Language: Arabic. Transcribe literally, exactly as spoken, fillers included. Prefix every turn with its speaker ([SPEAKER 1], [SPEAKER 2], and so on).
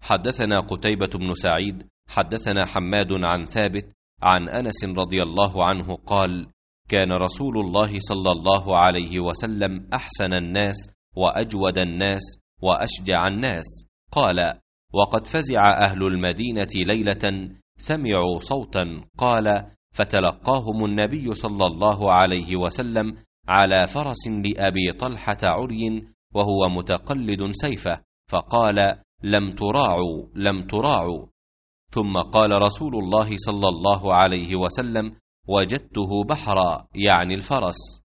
[SPEAKER 1] حدثنا قتيبة بن سعيد حدثنا حماد عن ثابت عن أنس رضي الله عنه قال: كان رسول الله صلى الله عليه وسلم أحسن الناس وأجود الناس وأشجع الناس. قال: وقد فزع أهل المدينة ليلة سمعوا صوتا، قال: فتلقاهم النبي صلى الله عليه وسلم على فرس لأبي طلحة عري وهو متقلد سيفه، فقال: لم تراعوا لم تراعوا. ثم قال رسول الله صلى الله عليه وسلم: وجدته بحرا، يعني الفرس.